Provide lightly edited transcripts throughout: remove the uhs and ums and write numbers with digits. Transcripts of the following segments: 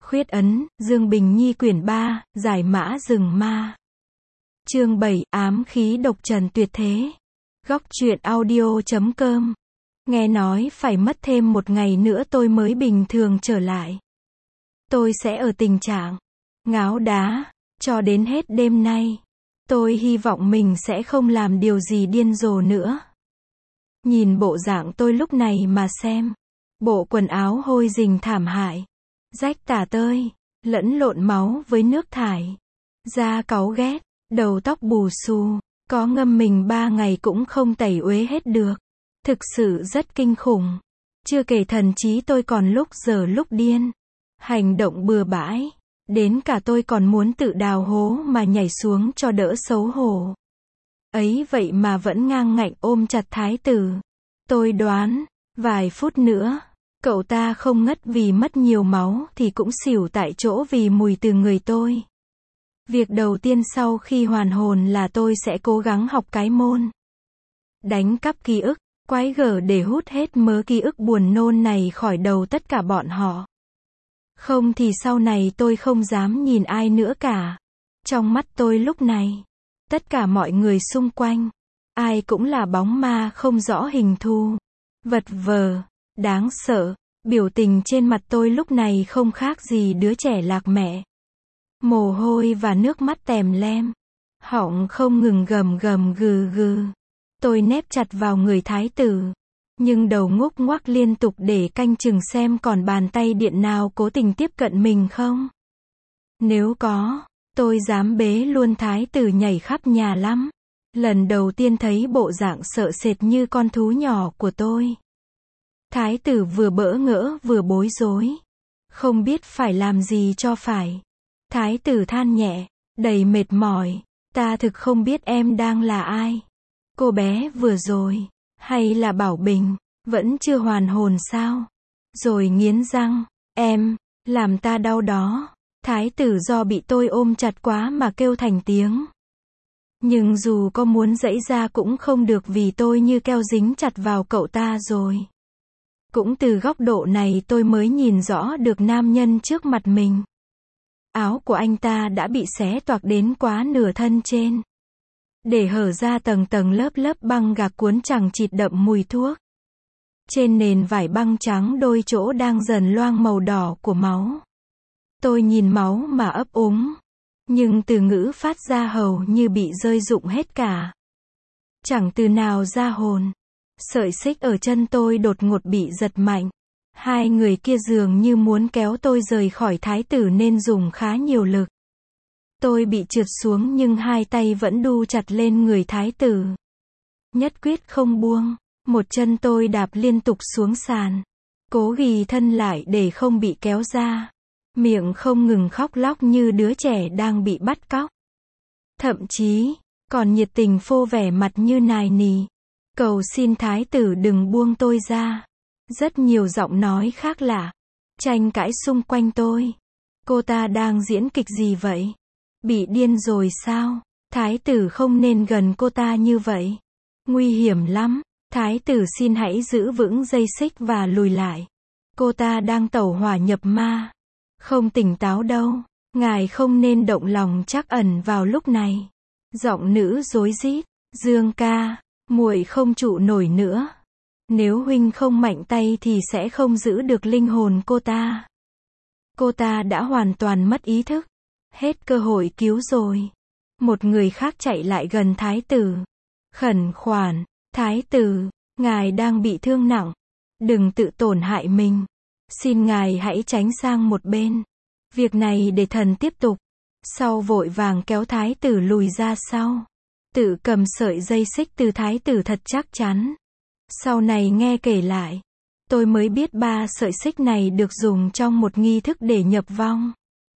Khuyết ấn, Dương Bình Nhi quyển 3, Giải mã rừng ma. Chương 7, ám khí độc trần tuyệt thế. Góc truyện audio.com. Nghe nói phải mất thêm một ngày nữa tôi mới bình thường trở lại. Tôi sẽ ở tình trạng ngáo đá cho đến hết đêm nay. Tôi hy vọng mình sẽ không làm điều gì điên rồ nữa. Nhìn bộ dạng tôi lúc này mà xem. Bộ quần áo hôi rình thảm hại, rách tả tơi, lẫn lộn máu với nước thải, da cáu ghét, đầu tóc bù xù, có ngâm mình 3 ngày cũng không tẩy uế hết được. Thực sự rất kinh khủng. Chưa kể thần trí tôi còn lúc giờ lúc điên, hành động bừa bãi, đến cả tôi còn muốn tự đào hố mà nhảy xuống cho đỡ xấu hổ. Ấy vậy mà vẫn ngang ngạnh ôm chặt thái tử. Tôi đoán, vài phút nữa, cậu ta không ngất vì mất nhiều máu thì cũng xỉu tại chỗ vì mùi từ người tôi. Việc đầu tiên sau khi hoàn hồn là tôi sẽ cố gắng học cái môn đánh cắp ký ức, quái gở để hút hết mớ ký ức buồn nôn này khỏi đầu tất cả bọn họ. Không thì sau này tôi không dám nhìn ai nữa cả. Trong mắt tôi lúc này, tất cả mọi người xung quanh, ai cũng là bóng ma không rõ hình thù, vật vờ, đáng sợ. Biểu tình trên mặt tôi lúc này không khác gì đứa trẻ lạc mẹ. Mồ hôi và nước mắt tèm lem, họng không ngừng gầm gầm gừ gừ. Tôi nép chặt vào người thái tử, nhưng đầu ngúc ngoắc liên tục để canh chừng xem còn bàn tay điện nào cố tình tiếp cận mình không. Nếu có, tôi dám bế luôn thái tử nhảy khắp nhà lắm. Lần đầu tiên thấy bộ dạng sợ sệt như con thú nhỏ của tôi. Thái tử vừa bỡ ngỡ vừa bối rối, không biết phải làm gì cho phải. Thái tử than nhẹ, đầy mệt mỏi, ta thực không biết em đang là ai. Cô bé vừa rồi, hay là Bảo Bình, vẫn chưa hoàn hồn sao? Rồi nghiến răng, em, làm ta đau đó. Thái tử do bị tôi ôm chặt quá mà kêu thành tiếng. Nhưng dù có muốn giãy ra cũng không được vì tôi như keo dính chặt vào cậu ta rồi. Cũng từ góc độ này tôi mới nhìn rõ được nam nhân trước mặt mình. Áo của anh ta đã bị xé toạc đến quá nửa thân trên, để hở ra tầng tầng lớp lớp băng gạc cuốn chằng chịt đậm mùi thuốc. Trên nền vải băng trắng đôi chỗ đang dần loang màu đỏ của máu. Tôi nhìn máu mà ấp úng, nhưng từ ngữ phát ra hầu như bị rơi rụng hết cả. Chẳng từ nào ra hồn. Sợi xích ở chân tôi đột ngột bị giật mạnh. Hai người kia dường như muốn kéo tôi rời khỏi thái tử nên dùng khá nhiều lực. Tôi bị trượt xuống nhưng hai tay vẫn đu chặt lên người thái tử. Nhất quyết không buông. Một chân tôi đạp liên tục xuống sàn. Cố ghì thân lại để không bị kéo ra. Miệng không ngừng khóc lóc như đứa trẻ đang bị bắt cóc. Thậm chí, còn nhiệt tình phô vẻ mặt như nài nỉ. Cầu xin thái tử đừng buông tôi ra. Rất nhiều giọng nói khác lạ, tranh cãi xung quanh tôi. Cô ta đang diễn kịch gì vậy? Bị điên rồi sao? Thái tử không nên gần cô ta như vậy. Nguy hiểm lắm. Thái tử xin hãy giữ vững dây xích và lùi lại. Cô ta đang tẩu hỏa nhập ma. Không tỉnh táo đâu. Ngài không nên động lòng trắc ẩn vào lúc này. Giọng nữ rối rít. Dương ca, muội không trụ nổi nữa. Nếu huynh không mạnh tay thì sẽ không giữ được linh hồn cô ta. Cô ta đã hoàn toàn mất ý thức. Hết cơ hội cứu rồi. Một người khác chạy lại gần thái tử. Khẩn khoản, thái tử, ngài đang bị thương nặng. Đừng tự tổn hại mình. Xin ngài hãy tránh sang một bên. Việc này để thần tiếp tục. Sau vội vàng kéo thái tử lùi ra sau. Tự cầm sợi dây xích từ thái tử thật chắc chắn. Sau này nghe kể lại, tôi mới biết 3 sợi xích này được dùng trong một nghi thức để nhập vong.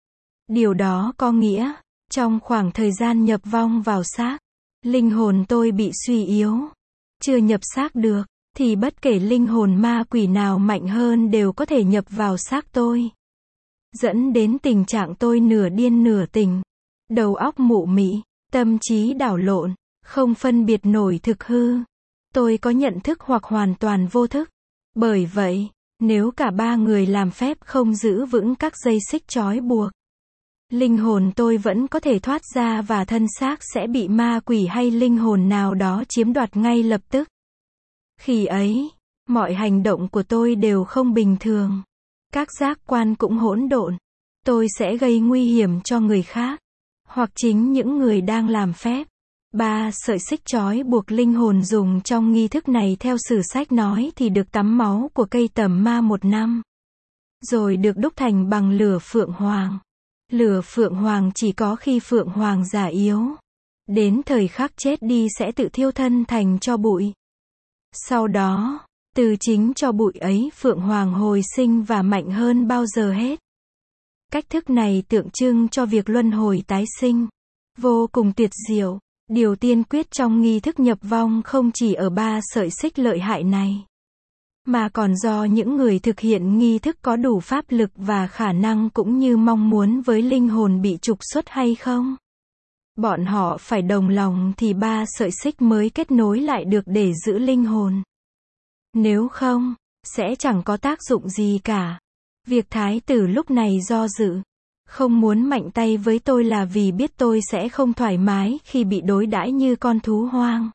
Điều đó có nghĩa, trong khoảng thời gian nhập vong vào xác, linh hồn tôi bị suy yếu. Chưa nhập xác được, thì bất kể linh hồn ma quỷ nào mạnh hơn đều có thể nhập vào xác tôi. Dẫn đến tình trạng tôi nửa điên nửa tỉnh. Đầu óc mụ mị, tâm trí đảo lộn, không phân biệt nổi thực hư. Tôi có nhận thức hoặc hoàn toàn vô thức. Bởi vậy, Nếu cả ba người làm phép không giữ vững các dây xích trói buộc, linh hồn tôi vẫn có thể thoát ra và thân xác sẽ bị ma quỷ hay linh hồn nào đó chiếm đoạt ngay lập tức. Khi ấy, mọi hành động của tôi đều không bình thường. Các giác quan cũng hỗn độn. Tôi sẽ gây nguy hiểm cho người khác, hoặc chính những người đang làm phép. 3 sợi xích trói buộc linh hồn dùng trong nghi thức này theo sử sách nói thì được tắm máu của cây tầm ma 1 năm. Rồi được đúc thành bằng lửa phượng hoàng. Lửa phượng hoàng chỉ có khi phượng hoàng già yếu. Đến thời khắc chết đi sẽ tự thiêu thân thành tro bụi. Sau đó, từ chính tro bụi ấy phượng hoàng hồi sinh và mạnh hơn bao giờ hết. Cách thức này tượng trưng cho việc luân hồi tái sinh. Vô cùng tuyệt diệu. Điều tiên quyết trong nghi thức nhập vong không chỉ ở 3 sợi xích lợi hại này, mà còn do những người thực hiện nghi thức có đủ pháp lực và khả năng cũng như mong muốn với linh hồn bị trục xuất hay không. Bọn họ phải đồng lòng thì 3 sợi xích mới kết nối lại được để giữ linh hồn. Nếu không, sẽ chẳng có tác dụng gì cả. Việc thái tử lúc này do dự, không muốn mạnh tay với tôi là vì biết tôi sẽ không thoải mái khi bị đối đãi như con thú hoang.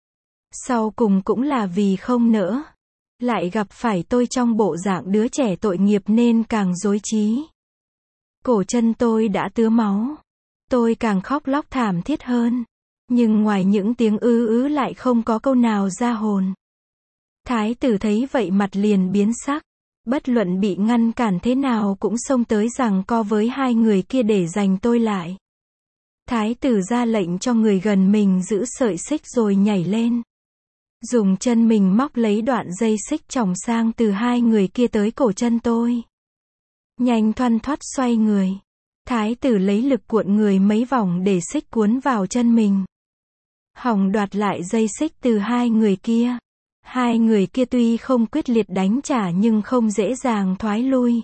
Sau cùng cũng là vì không nỡ lại gặp phải tôi trong bộ dạng đứa trẻ tội nghiệp nên càng rối trí. Cổ chân tôi đã tứa máu. Tôi càng khóc lóc thảm thiết hơn. Nhưng ngoài những tiếng ứ lại không có câu nào ra hồn. Thái tử thấy vậy mặt liền biến sắc. Bất luận bị ngăn cản thế nào cũng xông tới giằng co với 2 người kia để giành tôi lại. Thái tử ra lệnh cho người gần mình giữ sợi xích rồi nhảy lên. Dùng chân mình móc lấy đoạn dây xích chỏng sang từ 2 người kia tới cổ chân tôi. Nhanh thoăn thoắt xoay người. Thái tử lấy lực cuộn người mấy vòng để xích cuốn vào chân mình. Hòng đoạt lại dây xích từ 2 người kia. 2 người kia tuy không quyết liệt đánh trả nhưng không dễ dàng thoái lui.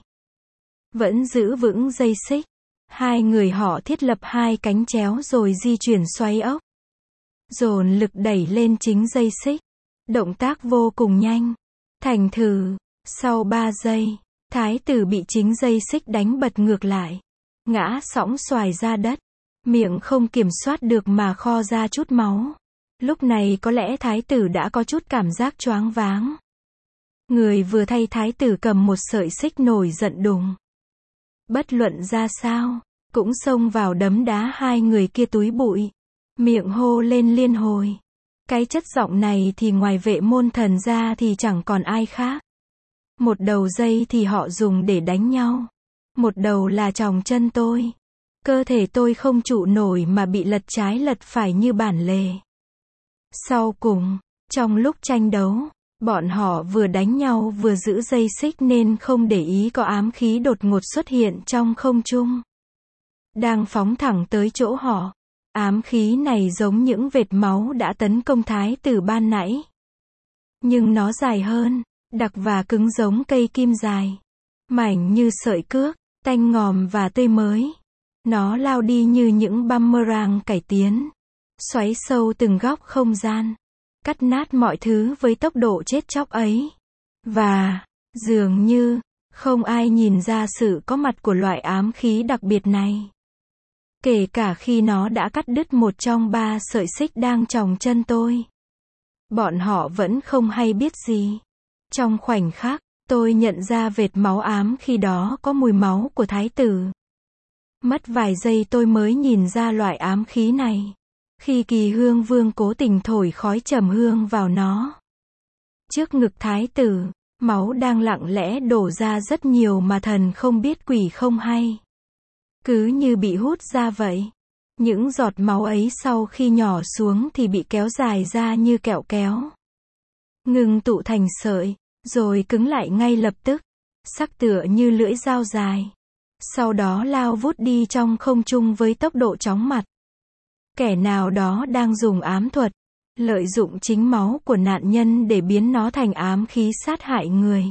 Vẫn giữ vững dây xích. 2 người họ thiết lập 2 cánh chéo rồi di chuyển xoay ốc. Dồn lực đẩy lên chính dây xích. Động tác vô cùng nhanh. Thành thử, sau 3 giây, thái tử bị chính dây xích đánh bật ngược lại. Ngã sõng xoài ra đất. Miệng không kiểm soát được mà kho ra chút máu. Lúc này có lẽ thái tử đã có chút cảm giác choáng váng. Người vừa thay thái tử cầm một sợi xích nổi giận đùng. Bất luận ra sao, cũng xông vào đấm đá 2 người kia túi bụi. Miệng hô lên liên hồi. Cái chất giọng này thì ngoài Vệ Môn Thần ra thì chẳng còn ai khác. Một đầu dây thì họ dùng để đánh nhau. Một đầu là chòng chân tôi. Cơ thể tôi không trụ nổi mà bị lật trái lật phải như bản lề. Sau cùng, trong lúc tranh đấu, bọn họ vừa đánh nhau vừa giữ dây xích nên không để ý có ám khí đột ngột xuất hiện trong không trung. Đang phóng thẳng tới chỗ họ. Ám khí này giống những vệt máu đã tấn công thái tử ban nãy. Nhưng nó dài hơn, đặc và cứng giống cây kim dài. Mảnh như sợi cước, tanh ngòm và tươi mới. Nó lao đi như những boomerang cải tiến. Xoáy sâu từng góc không gian. Cắt nát mọi thứ với tốc độ chết chóc ấy. Và, dường như, không ai nhìn ra sự có mặt của loại ám khí đặc biệt này. Kể cả khi nó đã cắt đứt một trong 3 sợi xích đang chòng chân tôi. Bọn họ vẫn không hay biết gì. Trong khoảnh khắc, tôi nhận ra vệt máu ám khi đó có mùi máu của thái tử. Mất vài giây tôi mới nhìn ra loại ám khí này. Khi Kỳ Hương Vương cố tình thổi khói trầm hương vào nó. Trước ngực thái tử, máu đang lặng lẽ đổ ra rất nhiều mà thần không biết quỷ không hay. Cứ như bị hút ra vậy. Những giọt máu ấy sau khi nhỏ xuống thì bị kéo dài ra như kẹo kéo. Ngừng tụ thành sợi, rồi cứng lại ngay lập tức. Sắc tựa như lưỡi dao dài. Sau đó lao vút đi trong không trung với tốc độ chóng mặt. Kẻ nào đó đang dùng ám thuật, lợi dụng chính máu của nạn nhân để biến nó thành ám khí sát hại người.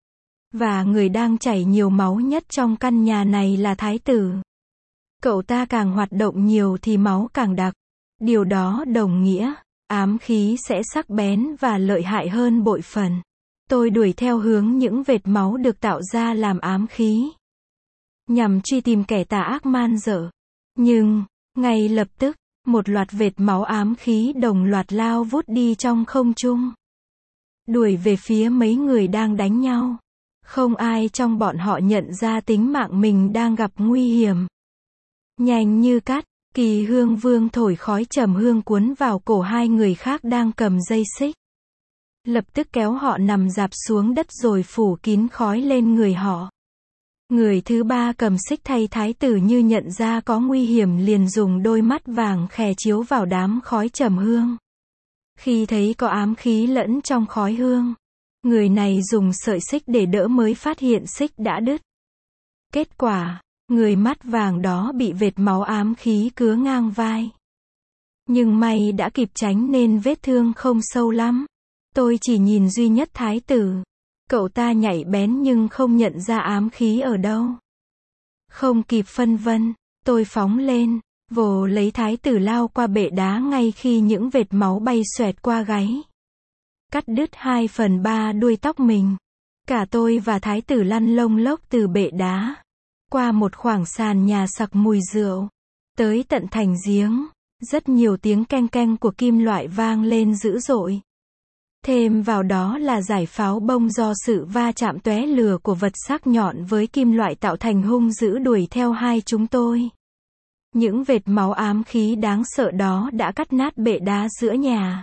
Và người đang chảy nhiều máu nhất trong căn nhà này là thái tử. Cậu ta càng hoạt động nhiều thì máu càng đặc. Điều đó đồng nghĩa, ám khí sẽ sắc bén và lợi hại hơn bội phần. Tôi đuổi theo hướng những vệt máu được tạo ra làm ám khí, nhằm truy tìm kẻ tà ác man dợ. Nhưng, ngay lập tức, một loạt vệt máu ám khí đồng loạt lao vút đi trong không trung, đuổi về phía mấy người đang đánh nhau. Không ai trong bọn họ nhận ra tính mạng mình đang gặp nguy hiểm. Nhanh như cắt, Kỳ Hương Vương thổi khói trầm hương cuốn vào cổ hai người khác đang cầm dây xích. Lập tức kéo họ nằm rạp xuống đất rồi phủ kín khói lên người họ. Người thứ ba cầm xích thay thái tử như nhận ra có nguy hiểm liền dùng đôi mắt vàng khè chiếu vào đám khói trầm hương. Khi thấy có ám khí lẫn trong khói hương, người này dùng sợi xích để đỡ mới phát hiện xích đã đứt. Kết quả, người mắt vàng đó bị vệt máu ám khí cứa ngang vai. Nhưng may đã kịp tránh nên vết thương không sâu lắm. Tôi chỉ nhìn duy nhất thái tử. Cậu ta nhạy bén nhưng không nhận ra ám khí ở đâu. Không kịp phân vân, tôi phóng lên, vồ lấy thái tử lao qua bệ đá ngay khi những vệt máu bay xoẹt qua gáy. Cắt đứt 2/3 đuôi tóc mình. Cả tôi và thái tử lăn lông lốc từ bệ đá, qua một khoảng sàn nhà sặc mùi rượu, tới tận thành giếng. Rất nhiều tiếng keng keng của kim loại vang lên dữ dội. Thêm vào đó là dải pháo bông do sự va chạm tóe lửa của vật sắc nhọn với kim loại tạo thành hung dữ đuổi theo hai chúng tôi. Những vệt máu ám khí đáng sợ đó đã cắt nát bệ đá giữa nhà.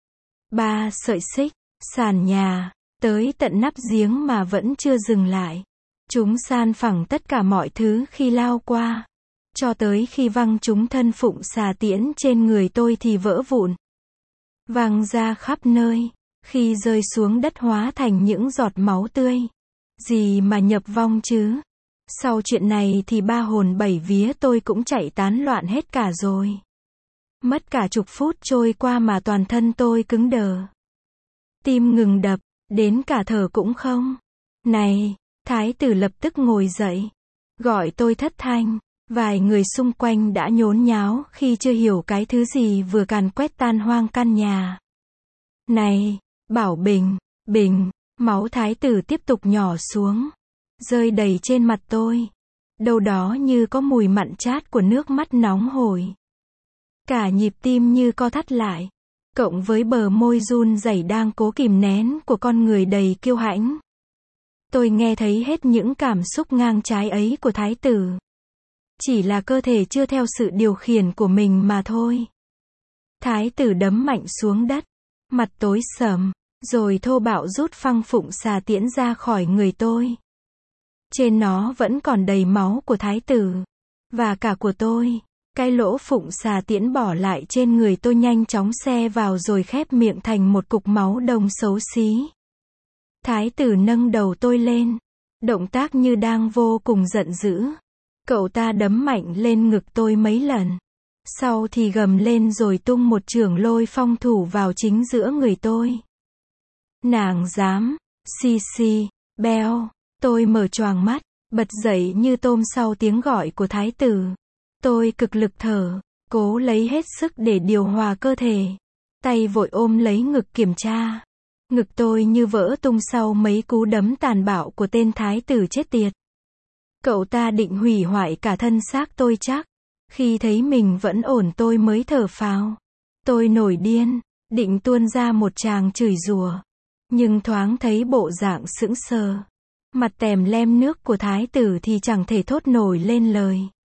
3 sợi xích, sàn nhà, tới tận nắp giếng mà vẫn chưa dừng lại. Chúng san phẳng tất cả mọi thứ khi lao qua. Cho tới khi văng chúng thân phụng xà tiễn trên người tôi thì vỡ vụn, văng ra khắp nơi. Khi rơi xuống đất hóa thành những giọt máu tươi. Gì mà nhập vong chứ? Sau chuyện này thì 3 hồn 7 vía tôi cũng chạy tán loạn hết cả rồi. Mất cả chục phút trôi qua mà toàn thân tôi cứng đờ. Tim ngừng đập, đến cả thở cũng không. Này, thái tử lập tức ngồi dậy, gọi tôi thất thanh. Vài người xung quanh đã nhốn nháo khi chưa hiểu cái thứ gì vừa càn quét tan hoang căn nhà. Này, bảo bình, bình, máu thái tử tiếp tục nhỏ xuống, rơi đầy trên mặt tôi. Đâu đó như có mùi mặn chát của nước mắt nóng hổi. Cả nhịp tim như co thắt lại, cộng với bờ môi run rẩy đang cố kìm nén của con người đầy kiêu hãnh. Tôi nghe thấy hết những cảm xúc ngang trái ấy của thái tử. Chỉ là cơ thể chưa theo sự điều khiển của mình mà thôi. Thái tử đấm mạnh xuống đất, mặt tối sầm, rồi thô bạo rút phăng phụng xà tiễn ra khỏi người tôi. Trên nó vẫn còn đầy máu của thái tử, và cả của tôi. Cái lỗ phụng xà tiễn bỏ lại trên người tôi nhanh chóng xe vào rồi khép miệng thành một cục máu đồng xấu xí. Thái tử nâng đầu tôi lên, động tác như đang vô cùng giận dữ. Cậu ta đấm mạnh lên ngực tôi mấy lần. Sau thì gầm lên rồi tung một chưởng lôi phong thủ vào chính giữa người tôi. Nàng dám, xì, beo. Tôi mở choàng mắt, bật dậy như tôm sau tiếng gọi của thái tử. Tôi cực lực thở, cố lấy hết sức để điều hòa cơ thể. Tay vội ôm lấy ngực kiểm tra. Ngực tôi như vỡ tung sau mấy cú đấm tàn bạo của tên thái tử chết tiệt. Cậu ta định hủy hoại cả thân xác tôi chắc. Khi thấy mình vẫn ổn tôi mới thở phào. Tôi nổi điên, định tuôn ra một tràng chửi rủa. Nhưng thoáng thấy bộ dạng sững sờ, mặt tèm lem nước của thái tử thì chẳng thể thốt nổi lên lời.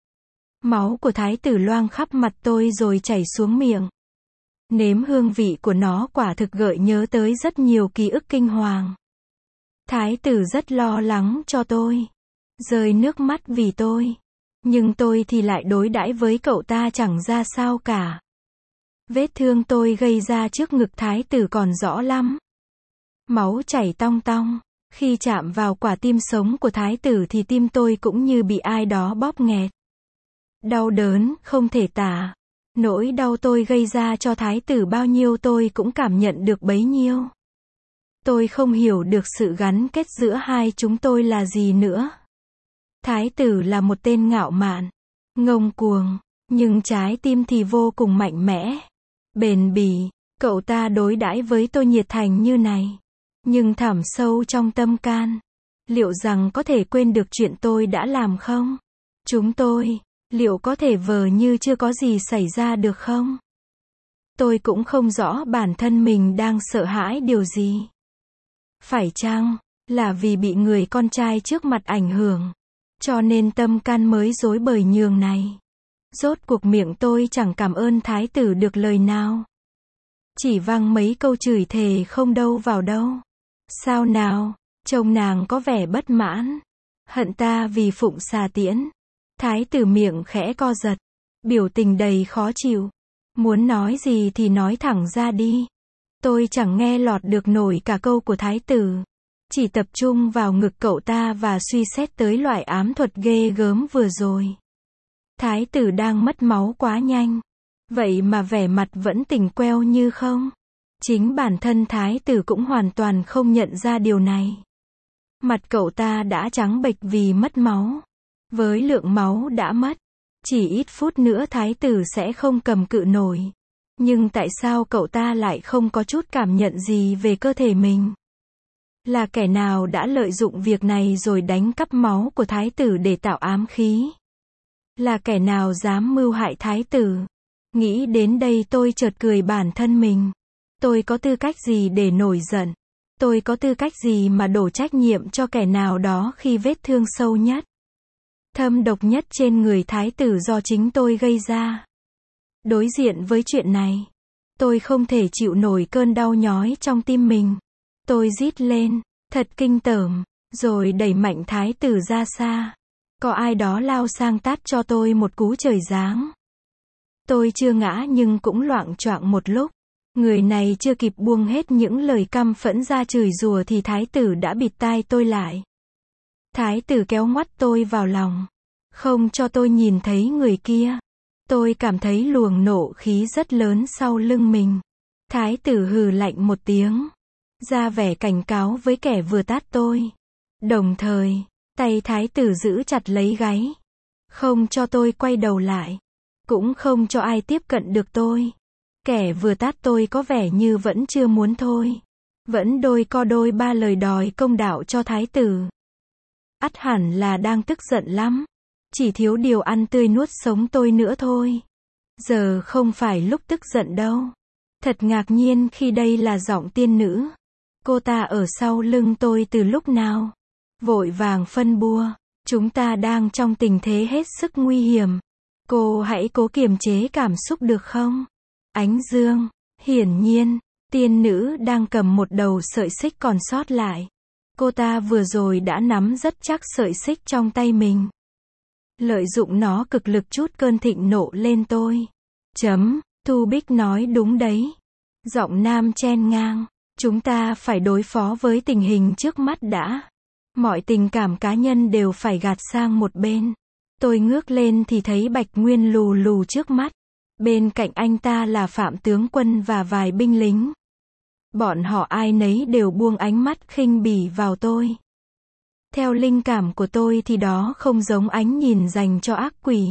Máu của thái tử loang khắp mặt tôi rồi chảy xuống miệng. Nếm hương vị của nó quả thực gợi nhớ tới rất nhiều ký ức kinh hoàng. Thái tử rất lo lắng cho tôi, rơi nước mắt vì tôi. Nhưng tôi thì lại đối đãi với cậu ta chẳng ra sao cả. Vết thương tôi gây ra trước ngực thái tử còn rõ lắm. Máu chảy tong tong. Khi chạm vào quả tim sống của thái tử thì tim tôi cũng như bị ai đó bóp nghẹt. Đau đớn, không thể tả. Nỗi đau tôi gây ra cho thái tử bao nhiêu tôi cũng cảm nhận được bấy nhiêu. Tôi không hiểu được sự gắn kết giữa hai chúng tôi là gì nữa. Thái tử là một tên ngạo mạn, ngông cuồng, nhưng trái tim thì vô cùng mạnh mẽ, bền bỉ. Cậu ta đối đãi với tôi nhiệt thành như này, Nhưng thẳm sâu trong tâm can, liệu rằng có thể quên được chuyện tôi đã làm không? Chúng tôi, liệu có thể vờ như chưa có gì xảy ra được không? Tôi cũng không rõ bản thân mình đang sợ hãi điều gì. Phải chăng là vì bị người con trai trước mặt ảnh hưởng, cho nên tâm can mới rối bời nhường này? Rốt cuộc miệng tôi chẳng cảm ơn thái tử được lời nào. Chỉ vang mấy câu chửi thề không đâu vào đâu. Sao nào, trông nàng có vẻ bất mãn. Hận ta vì phụng xà tiễn. Thái tử miệng khẽ co giật, biểu tình đầy khó chịu. Muốn nói gì thì nói thẳng ra đi. Tôi chẳng nghe lọt được nổi cả câu của thái tử. Chỉ tập trung vào ngực cậu ta và suy xét tới loại ám thuật ghê gớm vừa rồi. Thái tử đang mất máu quá nhanh. Vậy mà vẻ mặt vẫn tỉnh queo như không. Chính bản thân thái tử cũng hoàn toàn không nhận ra điều này. Mặt cậu ta đã trắng bệch vì mất máu. Với lượng máu đã mất, chỉ ít phút nữa thái tử sẽ không cầm cự nổi. Nhưng tại sao cậu ta lại không có chút cảm nhận gì về cơ thể mình? Là kẻ nào đã lợi dụng việc này rồi đánh cắp máu của thái tử để tạo ám khí? Là kẻ nào dám mưu hại thái tử? Nghĩ đến đây tôi chợt cười bản thân mình. Tôi có tư cách gì để nổi giận? Tôi có tư cách gì mà đổ trách nhiệm cho kẻ nào đó khi vết thương sâu nhất, thâm độc nhất trên người thái tử do chính tôi gây ra? Đối diện với chuyện này, tôi không thể chịu nổi cơn đau nhói trong tim mình. Tôi rít lên, thật kinh tởm, rồi đẩy mạnh thái tử ra xa. Có ai đó lao sang tát cho tôi một cú trời giáng. Tôi chưa ngã nhưng cũng loạng choạng một lúc. Người này chưa kịp buông hết những lời căm phẫn ra chửi rủa thì thái tử đã bịt tai tôi lại. Thái tử kéo ngoắt tôi vào lòng, không cho tôi nhìn thấy người kia. Tôi cảm thấy luồng nộ khí rất lớn sau lưng mình. Thái tử hừ lạnh một tiếng, ra vẻ cảnh cáo với kẻ vừa tát tôi. Đồng thời, tay thái tử giữ chặt lấy gáy, không cho tôi quay đầu lại, cũng không cho ai tiếp cận được tôi. Kẻ vừa tát tôi có vẻ như vẫn chưa muốn thôi, vẫn đôi co đôi ba lời đòi công đạo cho thái tử. Ắt hẳn là đang tức giận lắm, chỉ thiếu điều ăn tươi nuốt sống tôi nữa thôi. Giờ không phải lúc tức giận đâu. Thật ngạc nhiên khi đây là giọng tiên nữ. Cô ta ở sau lưng tôi từ lúc nào? Vội vàng phân bua, chúng ta đang trong tình thế hết sức nguy hiểm. Cô hãy cố kiềm chế cảm xúc được không? Ánh dương, hiển nhiên, tiên nữ đang cầm một đầu sợi xích còn sót lại. Cô ta vừa rồi đã nắm rất chắc sợi xích trong tay mình. Lợi dụng nó cực lực trút cơn thịnh nộ lên tôi. Thu Bích nói đúng đấy. Giọng nam chen ngang. Chúng ta phải đối phó với tình hình trước mắt đã. Mọi tình cảm cá nhân đều phải gạt sang một bên. Tôi ngước lên thì thấy Bạch Nguyên lù lù trước mắt. Bên cạnh anh ta là Phạm tướng quân và vài binh lính. Bọn họ ai nấy đều buông ánh mắt khinh bỉ vào tôi. Theo linh cảm của tôi thì đó không giống ánh nhìn dành cho ác quỷ.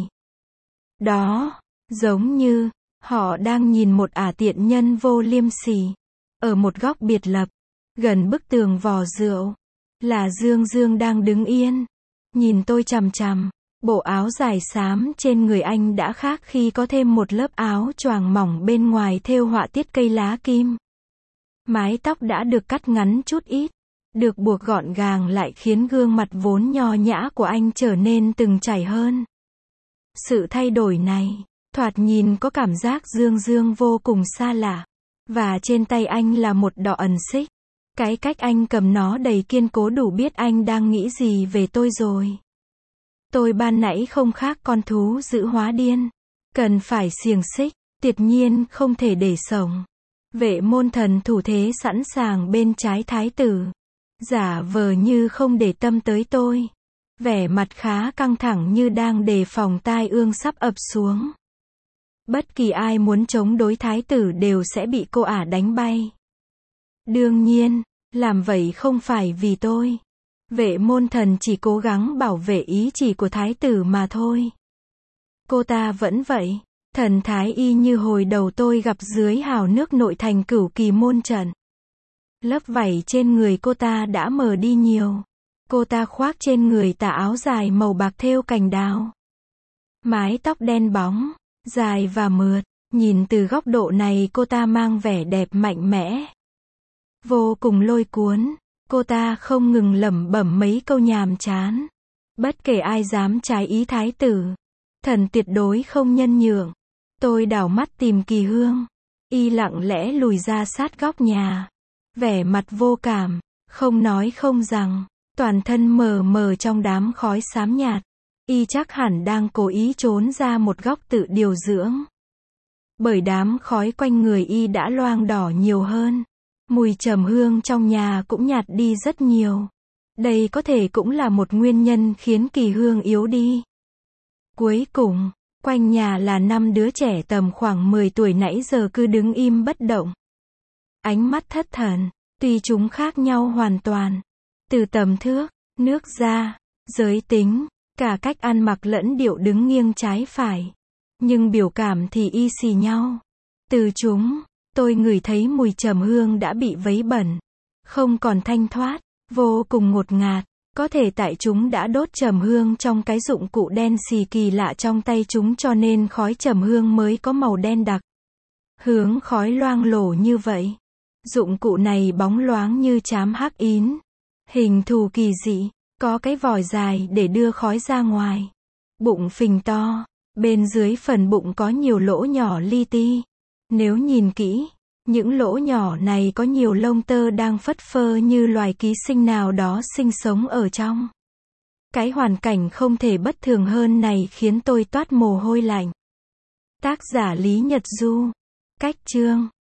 Đó, giống như, họ đang nhìn một ả tiện nhân vô liêm sỉ. Ở một góc biệt lập, gần bức tường vò rượu, là Dương Dương đang đứng yên. Nhìn tôi chằm chằm, bộ áo dài xám trên người anh đã khác khi có thêm một lớp áo choàng mỏng bên ngoài thêu họa tiết cây lá kim. Mái tóc đã được cắt ngắn chút ít, được buộc gọn gàng lại khiến gương mặt vốn nho nhã của anh trở nên từng trải hơn. Sự thay đổi này, thoạt nhìn có cảm giác Dương Dương vô cùng xa lạ. Và trên tay anh là một đọ ẩn xích. Cái cách anh cầm nó đầy kiên cố đủ biết anh đang nghĩ gì về tôi rồi. Tôi ban nãy không khác con thú dữ hóa điên. Cần phải xiềng xích, tuyệt nhiên không thể để sống. Vệ môn thần thủ thế sẵn sàng bên trái thái tử. Giả vờ như không để tâm tới tôi. Vẻ mặt khá căng thẳng như đang đề phòng tai ương sắp ập xuống. Bất kỳ ai muốn chống đối thái tử đều sẽ bị cô ả đánh bay. Đương nhiên, làm vậy không phải vì tôi. Vệ môn thần chỉ cố gắng bảo vệ ý chỉ của thái tử mà thôi. Cô ta vẫn vậy, thần thái y như hồi đầu tôi gặp dưới hào nước nội thành Cửu Kỳ môn trận. Lớp vảy trên người cô ta đã mờ đi nhiều. Cô ta khoác trên người tà áo dài màu bạc thêu cành đào. Mái tóc đen bóng, dài và mượt. Nhìn từ góc độ này cô ta mang vẻ đẹp mạnh mẽ. Vô cùng lôi cuốn. Cô ta không ngừng lẩm bẩm mấy câu nhàm chán. Bất kể ai dám trái ý thái tử, thần tuyệt đối không nhân nhượng. Tôi đảo mắt tìm Kỳ Hương. Y lặng lẽ lùi ra sát góc nhà. Vẻ mặt vô cảm, không nói không rằng. Toàn thân mờ mờ trong đám khói xám nhạt. Y chắc hẳn đang cố ý trốn ra một góc tự điều dưỡng. Bởi đám khói quanh người y đã loang đỏ nhiều hơn. Mùi trầm hương trong nhà cũng nhạt đi rất nhiều. Đây có thể cũng là một nguyên nhân khiến Kỳ Hương yếu đi. Cuối cùng, quanh nhà là 5 đứa trẻ tầm khoảng 10 tuổi nãy giờ cứ đứng im bất động. Ánh mắt thất thần, tuy chúng khác nhau hoàn toàn. Từ tầm thước, nước da, giới tính, cả cách ăn mặc lẫn điệu đứng nghiêng trái phải. Nhưng biểu cảm thì y xì nhau. Từ chúng, tôi ngửi thấy mùi trầm hương đã bị vấy bẩn. Không còn thanh thoát, vô cùng ngột ngạt. Có thể tại chúng đã đốt trầm hương trong cái dụng cụ đen xì kỳ lạ trong tay chúng cho nên khói trầm hương mới có màu đen đặc. Hướng khói loang lổ như vậy. Dụng cụ này bóng loáng như chám hắc ín. Hình thù kỳ dị, có cái vòi dài để đưa khói ra ngoài. Bụng phình to, bên dưới phần bụng có nhiều lỗ nhỏ li ti. Nếu nhìn kỹ, những lỗ nhỏ này có nhiều lông tơ đang phất phơ như loài ký sinh nào đó sinh sống ở trong. Cái hoàn cảnh không thể bất thường hơn này khiến tôi toát mồ hôi lạnh. Tác giả Lý Nhật Du. Cách chương